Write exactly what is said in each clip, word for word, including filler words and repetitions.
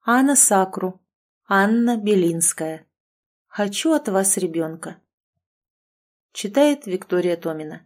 Анна Сакру. Анна Белинская. Хочу от вас ребенка. Читает Виктория Томина.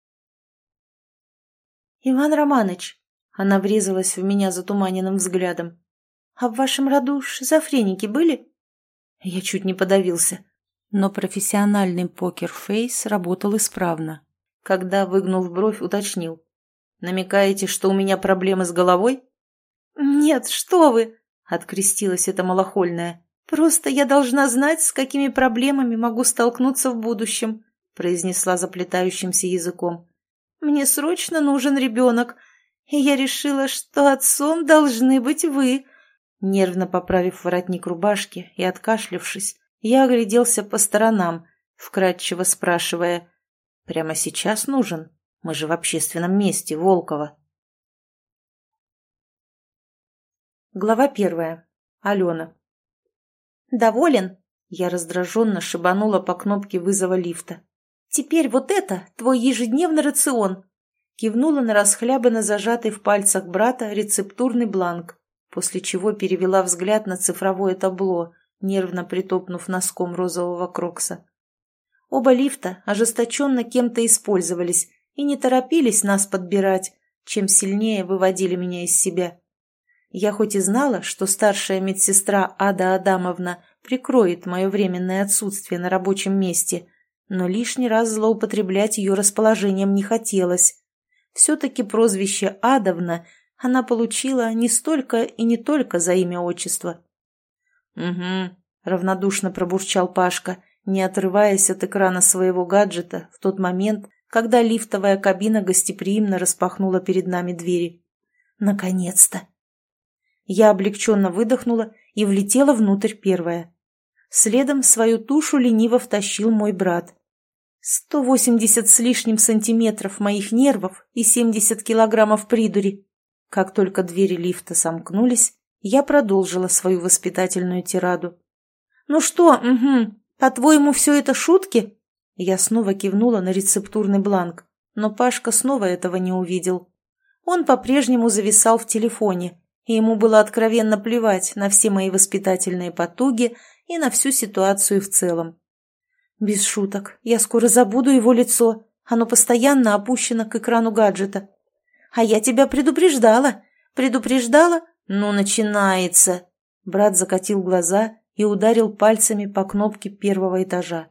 Иван Романыч, она врезалась в меня затуманенным взглядом. А в вашем роду шизофреники были? Я чуть не подавился. Но профессиональный покер-фейс работал исправно. Когда, выгнув бровь, уточнил. Намекаете, что у меня проблемы с головой? Нет, что вы! Открестилась эта малохольная. Просто я должна знать, с какими проблемами могу столкнуться в будущем, произнесла заплетающимся языком. Мне срочно нужен ребенок, и я решила, что отцом должны быть вы. Нервно поправив воротник рубашки и откашлявшись, я огляделся по сторонам, вкратчиво спрашивая, «Прямо сейчас нужен? Мы же в общественном месте, Волково». Глава первая. Алена. «Доволен?» Я раздраженно шибанула по кнопке вызова лифта. «Теперь вот это твой ежедневный рацион!» Кивнула на расхлябанно зажатый в пальцах брата рецептурный бланк, после чего перевела взгляд на цифровое табло, нервно притопнув носком розового крокса. Оба лифта ожесточенно кем-то использовались и не торопились нас подбирать, чем сильнее выводили меня из себя. Я хоть и знала, что старшая медсестра Ада Адамовна прикроет мое временное отсутствие на рабочем месте, но лишний раз злоупотреблять ее расположением не хотелось. Все-таки прозвище Адовна она получила не столько и не только за имя отчества. «Угу», — равнодушно пробурчал Пашка, не отрываясь от экрана своего гаджета в тот момент, когда лифтовая кабина гостеприимно распахнула перед нами двери. «Наконец-то!» Я облегченно выдохнула и влетела внутрь первая. Следом свою тушу лениво втащил мой брат. Сто восемьдесят с лишним сантиметров моих нервов и семьдесят килограммов придури. Как только двери лифта сомкнулись, я продолжила свою воспитательную тираду. «Ну что, угу, по-твоему, все это шутки?» Я снова кивнула на рецептурный бланк, но Пашка снова этого не увидел. Он по-прежнему зависал в телефоне, и ему было откровенно плевать на все мои воспитательные потуги и на всю ситуацию в целом. Без шуток, я скоро забуду его лицо, оно постоянно опущено к экрану гаджета. А я тебя предупреждала, предупреждала? Ну, начинается. Брат закатил глаза и ударил пальцами по кнопке первого этажа.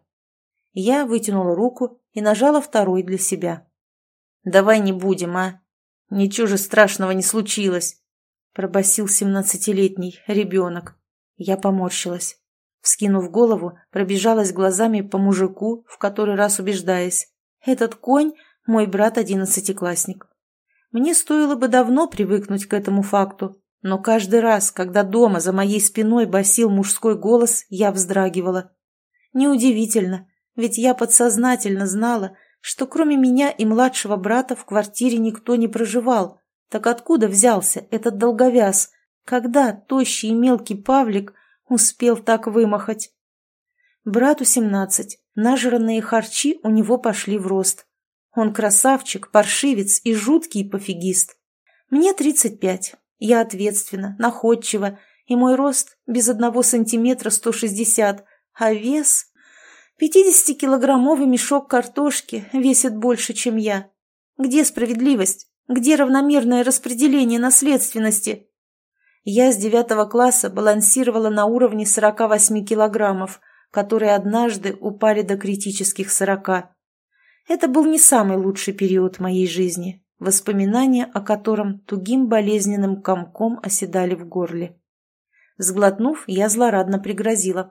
Я вытянула руку и нажала второй для себя. Давай не будем, а? Ничего же страшного не случилось. Пробасил семнадцатилетний ребенок. Я поморщилась. Вскинув голову, пробежалась глазами по мужику, в который раз убеждаясь. Этот конь – мой брат-одиннадцатиклассник. Мне стоило бы давно привыкнуть к этому факту, но каждый раз, когда дома за моей спиной басил мужской голос, я вздрагивала. Неудивительно, ведь я подсознательно знала, что кроме меня и младшего брата в квартире никто не проживал. Так откуда взялся этот долговяз, когда тощий и мелкий Павлик успел так вымахать? Брату семнадцать, нажранные харчи у него пошли в рост. Он красавчик, паршивец и жуткий пофигист. Мне тридцать пять, я ответственна, находчива, и мой рост без одного сантиметра сто шестьдесят, а вес... пятидесятикилограммовый мешок картошки весит больше, чем я. Где справедливость? Где равномерное распределение наследственности? Я с девятого класса балансировала на уровне сорока восьми килограммов, которые однажды упали до критических сорока. Это был не самый лучший период моей жизни, воспоминания о котором тугим болезненным комком оседали в горле. Сглотнув, я злорадно пригрозила.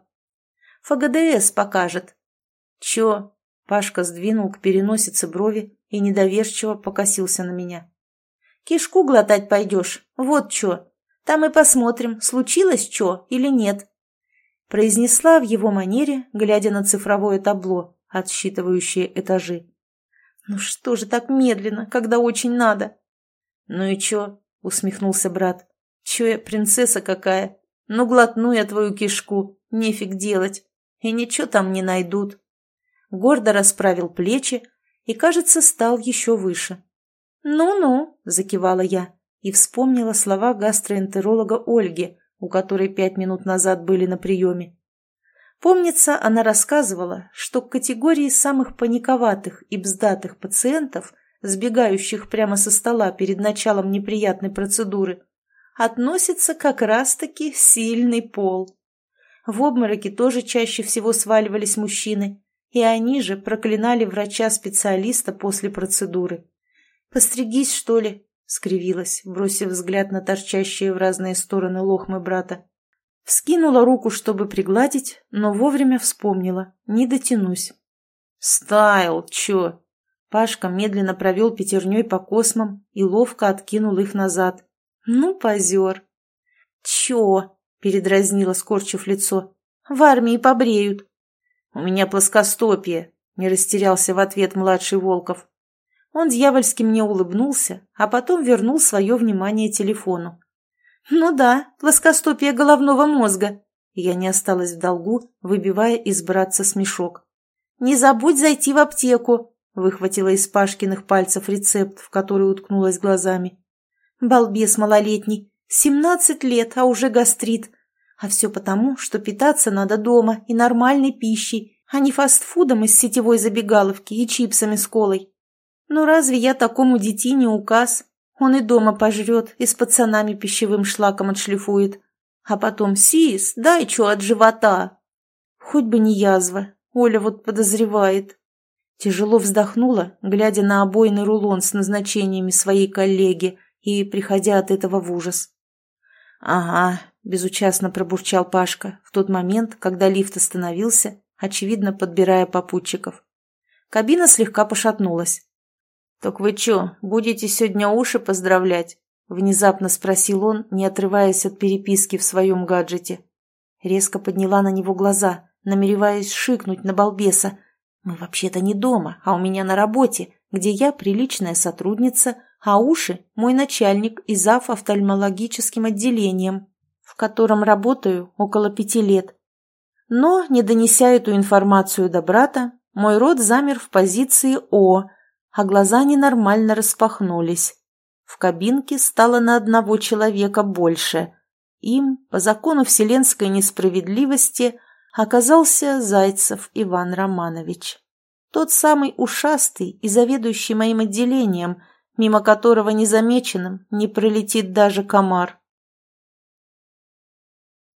«ФГДС покажет». «Чё?» – Пашка сдвинул к переносице брови и недоверчиво покосился на меня. «Кишку глотать пойдешь, вот чё. Там и посмотрим, случилось чё или нет», – произнесла в его манере, глядя на цифровое табло, отсчитывающее этажи. «Ну что же так медленно, когда очень надо?» «Ну и чё?» – усмехнулся брат. «Чё я принцесса какая? Ну глотну я твою кишку, нефиг делать. И ничего там не найдут». Гордо расправил плечи и, кажется, стал еще выше. «Ну-ну», – закивала я и вспомнила слова гастроэнтеролога Ольги, у которой пять минут назад были на приеме. Помнится, она рассказывала, что к категории самых паниковатых и бздатых пациентов, сбегающих прямо со стола перед началом неприятной процедуры, относится как раз-таки сильный пол. В обмороки тоже чаще всего сваливались мужчины, и они же проклинали врача-специалиста после процедуры. «Постригись, что ли?» — скривилась, бросив взгляд на торчащие в разные стороны лохмы брата. Вскинула руку, чтобы пригладить, но вовремя вспомнила. Не дотянусь. «Стайл, чё?» Пашка медленно провел пятерней по космам и ловко откинул их назад. «Ну, позер!» «Чё?» — передразнила, скорчив лицо. «В армии побреют». «У меня плоскостопие», — не растерялся в ответ младший Волков. Он дьявольски мне улыбнулся, а потом вернул свое внимание телефону. «Ну да, плоскостопие головного мозга». Я не осталась в долгу, выбивая из братца смешок. «Не забудь зайти в аптеку», — выхватила из Пашкиных пальцев рецепт, в который уткнулась глазами. «Балбес малолетний, семнадцать лет, а уже гастрит. А все потому, что питаться надо дома и нормальной пищей, а не фастфудом из сетевой забегаловки и чипсами с колой. Ну разве я такому детине указ? Он и дома пожрет, и с пацанами пищевым шлаком отшлифует. А потом: сис, дай чё от живота». Хоть бы не язва, Оля вот подозревает. Тяжело вздохнула, глядя на обойный рулон с назначениями своей коллеги и приходя от этого в ужас. «Ага», — безучастно пробурчал Пашка в тот момент, когда лифт остановился, очевидно подбирая попутчиков. Кабина слегка пошатнулась. «Так вы чё, будете сегодня уши поздравлять?» — внезапно спросил он, не отрываясь от переписки в своем гаджете. Резко подняла на него глаза, намереваясь шикнуть на балбеса. «Мы вообще-то не дома, а у меня на работе, где я приличная сотрудница, а уши — мой начальник и зав. Офтальмологическим отделением, в котором работаю около пяти лет». Но, не донеся эту информацию до брата, мой рот замер в позиции «О», а глаза ненормально распахнулись. В кабинке стало на одного человека больше. Им, по закону вселенской несправедливости, оказался Зайцев Иван Романович. Тот самый ушастый и заведующий моим отделением, мимо которого незамеченным не пролетит даже комар.